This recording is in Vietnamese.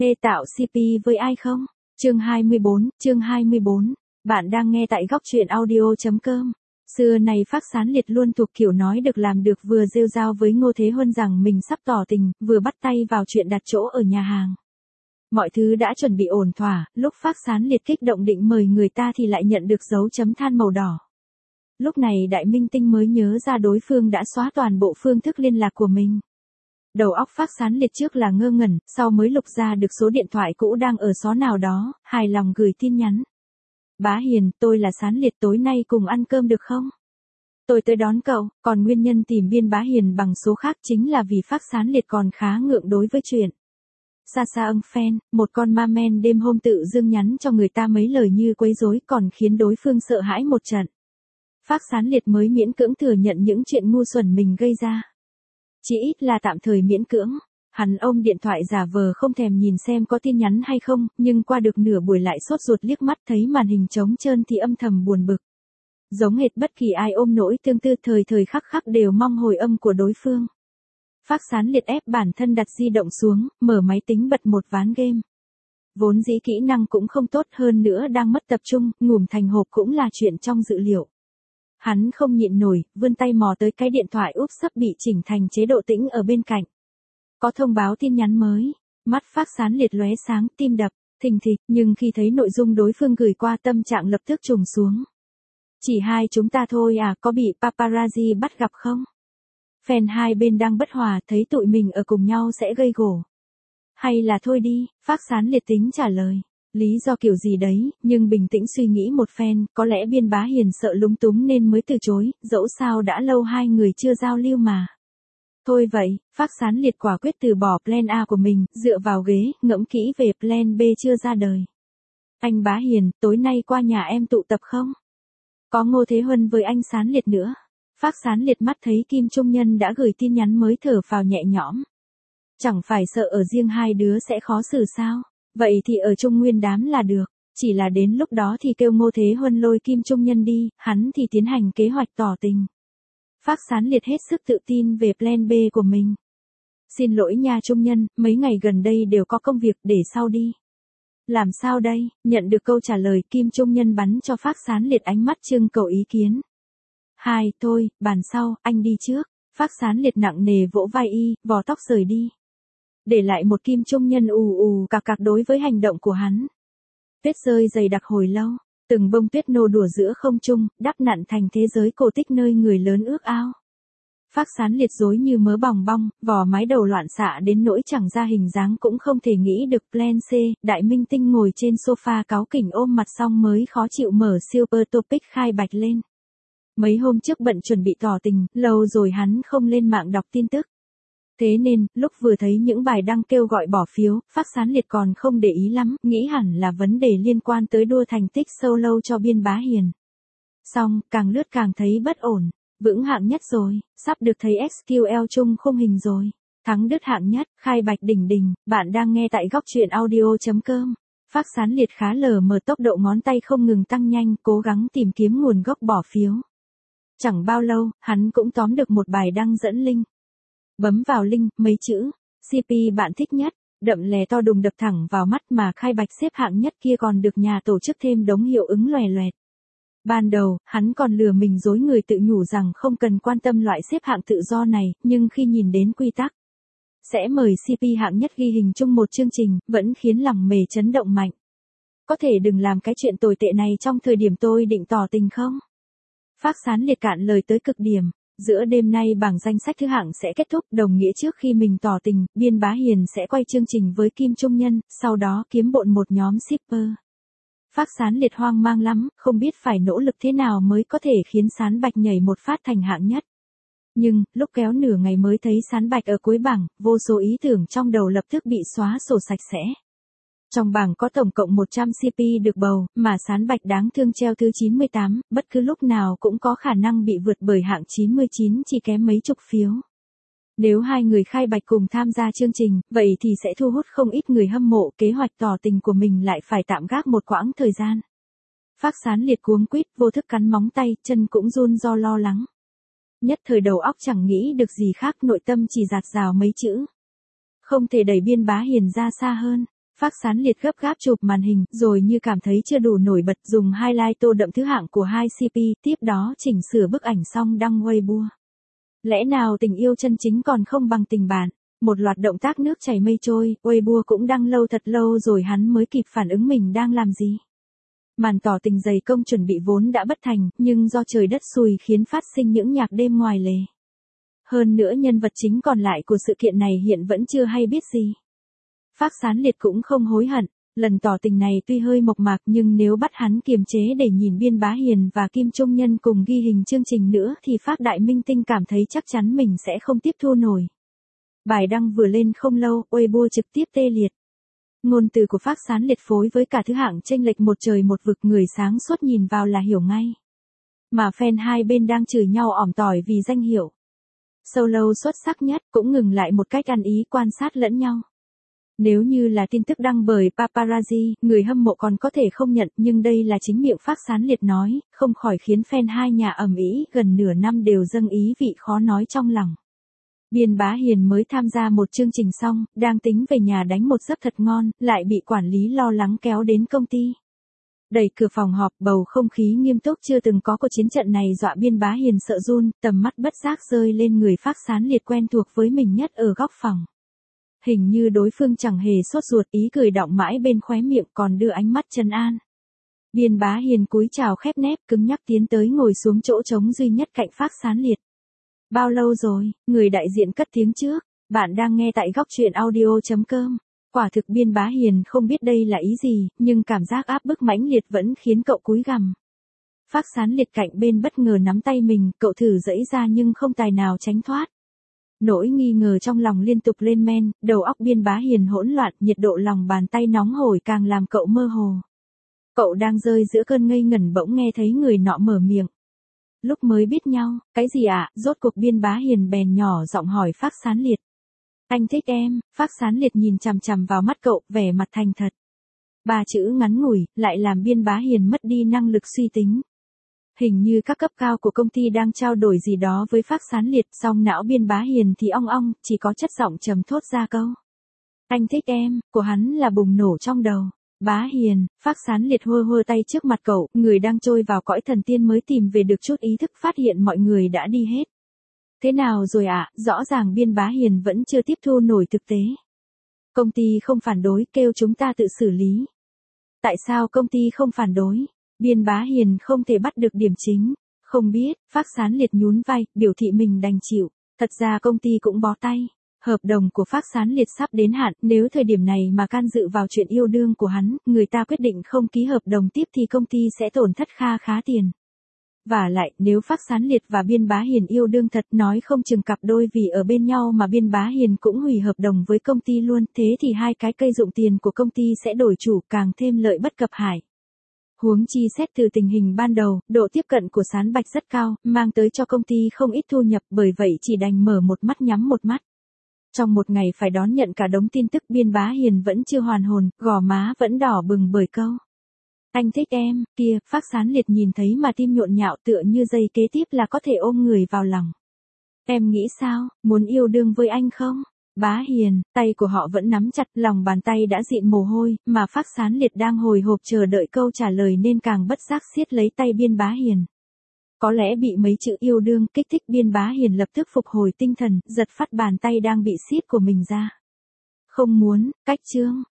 Ê tạo CP với ai không? Chương 24. Bạn đang nghe tại góc truyện audio.com. Xưa này Phác Sán Liệt luôn thuộc kiểu nói được làm được, vừa rêu rao với Ngô Thế Huân rằng mình sắp tỏ tình, vừa bắt tay vào chuyện đặt chỗ ở nhà hàng. Mọi thứ đã chuẩn bị ổn thỏa, lúc Phác Sán Liệt kích động định mời người ta thì lại nhận được dấu chấm than màu đỏ. Lúc này Đại Minh Tinh mới nhớ ra đối phương đã xóa toàn bộ phương thức liên lạc của mình. Đầu óc Phác Sán Liệt trước là ngơ ngẩn, sau mới lục ra được số điện thoại cũ đang ở xó nào đó, hài lòng gửi tin nhắn. Bá Hiền, tôi là Sán Liệt, tối nay cùng ăn cơm được không? Tôi tới đón cậu, còn nguyên nhân tìm biên Bá Hiền bằng số khác chính là vì Phác Sán Liệt còn khá ngượng đối với chuyện. Xa xa ưng fan, một con ma men đêm hôm tự dưng nhắn cho người ta mấy lời như quấy rối còn khiến đối phương sợ hãi một trận. Phác Sán Liệt mới miễn cưỡng thừa nhận những chuyện ngu xuẩn mình gây ra. Chỉ ít là tạm thời miễn cưỡng. Hắn ôm điện thoại giả vờ không thèm nhìn xem có tin nhắn hay không, nhưng qua được nửa buổi lại sốt ruột liếc mắt thấy màn hình trống trơn thì âm thầm buồn bực. Giống hệt bất kỳ ai ôm nỗi tương tư thời thời khắc khắc đều mong hồi âm của đối phương. Phác Sán Liệt ép bản thân đặt di động xuống, mở máy tính bật một ván game. Vốn dĩ kỹ năng cũng không tốt, hơn nữa đang mất tập trung, ngủm thành hộp cũng là chuyện trong dự liệu. Hắn không nhịn nổi, vươn tay mò tới cái điện thoại úp sắp bị chỉnh thành chế độ tĩnh ở bên cạnh. Có thông báo tin nhắn mới, mắt Phác Sán Liệt lóe sáng, tim đập thình thịch, nhưng khi thấy nội dung đối phương gửi qua tâm trạng lập tức trùng xuống. Chỉ hai chúng ta thôi à, có bị paparazzi bắt gặp không? Fan hai bên đang bất hòa, thấy tụi mình ở cùng nhau sẽ gây gổ. Hay là thôi đi, Phác Sán Liệt tính trả lời. Lý do kiểu gì đấy, nhưng bình tĩnh suy nghĩ một phen, có lẽ biên Bá Hiền sợ lúng túng nên mới từ chối, dẫu sao đã lâu hai người chưa giao lưu mà. Thôi vậy, Phác Sán Liệt quả quyết từ bỏ plan A của mình, dựa vào ghế, ngẫm kỹ về plan B chưa ra đời. Anh Bá Hiền, tối nay qua nhà em tụ tập không? Có Ngô Thế Huân với anh Sán Liệt nữa. Phác Sán Liệt mắt thấy Kim Trung Nhân đã gửi tin nhắn mới thở phào nhẹ nhõm. Chẳng phải sợ ở riêng hai đứa sẽ khó xử sao? Vậy thì ở chung nguyên đám là được, chỉ là đến lúc đó thì kêu Ngô Thế Huân lôi Kim Trung Nhân đi, hắn thì tiến hành kế hoạch tỏ tình. Phác Sán Liệt hết sức tự tin về plan B của mình. Xin lỗi nha Trung Nhân, mấy ngày gần đây đều có công việc, để sau đi. Làm sao đây? Nhận được câu trả lời, Kim Trung Nhân bắn cho Phác Sán Liệt ánh mắt trưng cầu ý kiến. Thôi, bàn sau, anh đi trước. Phác Sán Liệt nặng nề vỗ vai y, vò tóc rời đi. Để lại một Kim Trung Nhân ù cạc cạc đối với hành động của hắn. Tuyết rơi dày đặc hồi lâu, từng bông tuyết nô đùa giữa không trung, đắp nặn thành thế giới cổ tích nơi người lớn ước ao. Phác Sán Liệt rối như mớ bòng bong, vò mái đầu loạn xạ đến nỗi chẳng ra hình dáng, cũng không thể nghĩ được plan C. Đại Minh Tinh ngồi trên sofa cáu kỉnh ôm mặt xong mới khó chịu mở Super Topic khai bạch lên. Mấy hôm trước bận chuẩn bị tỏ tình, lâu rồi hắn không lên mạng đọc tin tức. Thế nên, lúc vừa thấy những bài đăng kêu gọi bỏ phiếu, Phác Sán Liệt còn không để ý lắm, nghĩ hẳn là vấn đề liên quan tới đua thành tích solo cho biên Bá Hiền. Xong, càng lướt càng thấy bất ổn, vững hạng nhất rồi, sắp được thấy SQL chung khung hình rồi. Thắng đứt hạng nhất, khai bạch đỉnh đỉnh, bạn đang nghe tại góc truyện audio.com. Phác Sán Liệt khá lờ mờ, tốc độ ngón tay không ngừng tăng nhanh, cố gắng tìm kiếm nguồn gốc bỏ phiếu. Chẳng bao lâu, hắn cũng tóm được một bài đăng dẫn link. Bấm vào link, mấy chữ, CP bạn thích nhất, đậm lè to đùng đập thẳng vào mắt, mà khai bạch xếp hạng nhất kia còn được nhà tổ chức thêm đống hiệu ứng loè loẹt. Ban đầu, hắn còn lừa mình dối người tự nhủ rằng không cần quan tâm loại xếp hạng tự do này, nhưng khi nhìn đến quy tắc sẽ mời CP hạng nhất ghi hình chung một chương trình, vẫn khiến lòng mề chấn động mạnh. Có thể đừng làm cái chuyện tồi tệ này trong thời điểm tôi định tỏ tình không? Phác Sán Liệt cạn lời tới cực điểm. Giữa đêm nay bảng danh sách thứ hạng sẽ kết thúc, đồng nghĩa trước khi mình tỏ tình, biên Bá Hiền sẽ quay chương trình với Kim Trung Nhân, sau đó kiếm bộn một nhóm shipper. Phác Sán Liệt hoang mang lắm, không biết phải nỗ lực thế nào mới có thể khiến Sán Bạch nhảy một phát thành hạng nhất. Nhưng, lúc kéo nửa ngày mới thấy Sán Bạch ở cuối bảng, vô số ý tưởng trong đầu lập tức bị xóa sổ sạch sẽ. Trong bảng có tổng cộng 100 CP được bầu, mà Sán Bạch đáng thương treo thứ 98, bất cứ lúc nào cũng có khả năng bị vượt bởi hạng 99, chỉ kém mấy chục phiếu. Nếu hai người khai bạch cùng tham gia chương trình, vậy thì sẽ thu hút không ít người hâm mộ, kế hoạch tỏ tình của mình lại phải tạm gác một quãng thời gian. Phác Sán Liệt cuống quýt, vô thức cắn móng tay, chân cũng run do lo lắng. Nhất thời đầu óc chẳng nghĩ được gì khác, nội tâm chỉ dạt dào mấy chữ. Không thể đẩy biên Bá Hiền ra xa hơn. Phác Sán Liệt gấp gáp chụp màn hình, rồi như cảm thấy chưa đủ nổi bật dùng highlight tô đậm thứ hạng của 2CP, tiếp đó chỉnh sửa bức ảnh xong đăng Weibo. Lẽ nào tình yêu chân chính còn không bằng tình bạn? Một loạt động tác nước chảy mây trôi, Weibo cũng đăng lâu thật lâu rồi hắn mới kịp phản ứng mình đang làm gì. Màn tỏ tình dày công chuẩn bị vốn đã bất thành, nhưng do trời đất xui khiến phát sinh những nhạc đêm ngoài lề. Hơn nữa nhân vật chính còn lại của sự kiện này hiện vẫn chưa hay biết gì. Phác Sán Liệt cũng không hối hận, lần tỏ tình này tuy hơi mộc mạc nhưng nếu bắt hắn kiềm chế để nhìn Biên Bá Hiền và Kim Trung Nhân cùng ghi hình chương trình nữa thì Phác Đại Minh Tinh cảm thấy chắc chắn mình sẽ không tiếp thu nổi. Bài đăng vừa lên không lâu, Weibo trực tiếp tê liệt. Ngôn từ của Phác Sán Liệt phối với cả thứ hạng chênh lệch một trời một vực, người sáng suốt nhìn vào là hiểu ngay. Mà fan hai bên đang chửi nhau ỏm tỏi vì danh hiệu solo xuất sắc nhất cũng ngừng lại một cách ăn ý quan sát lẫn nhau. Nếu như là tin tức đăng bởi paparazzi, người hâm mộ còn có thể không nhận, nhưng đây là chính miệng Phác Sán Liệt nói, không khỏi khiến fan hai nhà ầm ĩ gần nửa năm đều dâng ý vị khó nói trong lòng. Biên Bá Hiền mới tham gia một chương trình xong, đang tính về nhà đánh một giấc thật ngon, lại bị quản lý lo lắng kéo đến công ty. Đẩy cửa phòng họp, bầu không khí nghiêm túc chưa từng có của chiến trận này dọa Biên Bá Hiền sợ run, tầm mắt bất giác rơi lên người Phác Sán Liệt quen thuộc với mình nhất ở góc phòng. Hình như đối phương chẳng hề sốt ruột, ý cười đọng mãi bên khóe miệng còn đưa ánh mắt trấn an. Biên Bá Hiền cúi chào khép nép cứng nhắc tiến tới ngồi xuống chỗ trống duy nhất cạnh Phác Sán Liệt. Bao lâu rồi, người đại diện cất tiếng trước, bạn đang nghe tại góc truyện audio.com. Quả thực Biên Bá Hiền không biết đây là ý gì, nhưng cảm giác áp bức mãnh liệt vẫn khiến cậu cúi gằm. Phác Sán Liệt cạnh bên bất ngờ nắm tay mình, cậu thử giãy ra nhưng không tài nào tránh thoát. Nỗi nghi ngờ trong lòng liên tục lên men, đầu óc Biên Bá Hiền hỗn loạn, nhiệt độ lòng bàn tay nóng hổi càng làm cậu mơ hồ. Cậu đang rơi giữa cơn ngây ngẩn bỗng nghe thấy người nọ mở miệng. Lúc mới biết nhau, cái gì ạ? Rốt cuộc Biên Bá Hiền bèn nhỏ giọng hỏi Phác Sán Liệt. Anh thích em. Phác Sán Liệt nhìn chằm chằm vào mắt cậu, vẻ mặt thành thật. Ba chữ ngắn ngủi, lại làm Biên Bá Hiền mất đi năng lực suy tính. Hình như các cấp cao của công ty đang trao đổi gì đó với Phác Sán Liệt, song não Biên Bá Hiền thì ong ong, chỉ có chất giọng trầm thốt ra câu. Anh thích em, của hắn là bùng nổ trong đầu. Bá Hiền, Phác Sán Liệt hơ hơ tay trước mặt cậu, người đang trôi vào cõi thần tiên mới tìm về được chút ý thức phát hiện mọi người đã đi hết. Thế nào rồi ạ? Rõ ràng Biên Bá Hiền vẫn chưa tiếp thu nổi thực tế. Công ty không phản đối, kêu chúng ta tự xử lý. Tại sao công ty không phản đối? Biên Bá Hiền không thể bắt được điểm chính. Không biết, Phác Sán Liệt nhún vai, biểu thị mình đành chịu. Thật ra công ty cũng bó tay. Hợp đồng của Phác Sán Liệt sắp đến hạn, nếu thời điểm này mà can dự vào chuyện yêu đương của hắn, người ta quyết định không ký hợp đồng tiếp thì công ty sẽ tổn thất kha khá tiền. Và lại, nếu Phác Sán Liệt và Biên Bá Hiền yêu đương thật, nói không chừng cặp đôi vì ở bên nhau mà Biên Bá Hiền cũng hủy hợp đồng với công ty luôn, thế thì hai cái cây dụng tiền của công ty sẽ đổi chủ, càng thêm lợi bất cập hại. Huống chi xét từ tình hình ban đầu, độ tiếp cận của Sán Bạch rất cao, mang tới cho công ty không ít thu nhập, bởi vậy chỉ đành mở một mắt nhắm một mắt. Trong một ngày phải đón nhận cả đống tin tức, Biên Bá Hiền vẫn chưa hoàn hồn, gò má vẫn đỏ bừng bởi câu. Anh thích em, kia, Phác Sán Liệt nhìn thấy mà tim nhộn nhạo tựa như giây kế tiếp là có thể ôm người vào lòng. Em nghĩ sao, muốn yêu đương với anh không? Bá Hiền, tay của họ vẫn nắm chặt, lòng bàn tay đã dịn mồ hôi, mà Phác Sán Liệt đang hồi hộp chờ đợi câu trả lời nên càng bất giác siết lấy tay Biên Bá Hiền. Có lẽ bị mấy chữ yêu đương kích thích, Biên Bá Hiền lập tức phục hồi tinh thần, giật phắt bàn tay đang bị siết của mình ra. Không muốn, cách chương.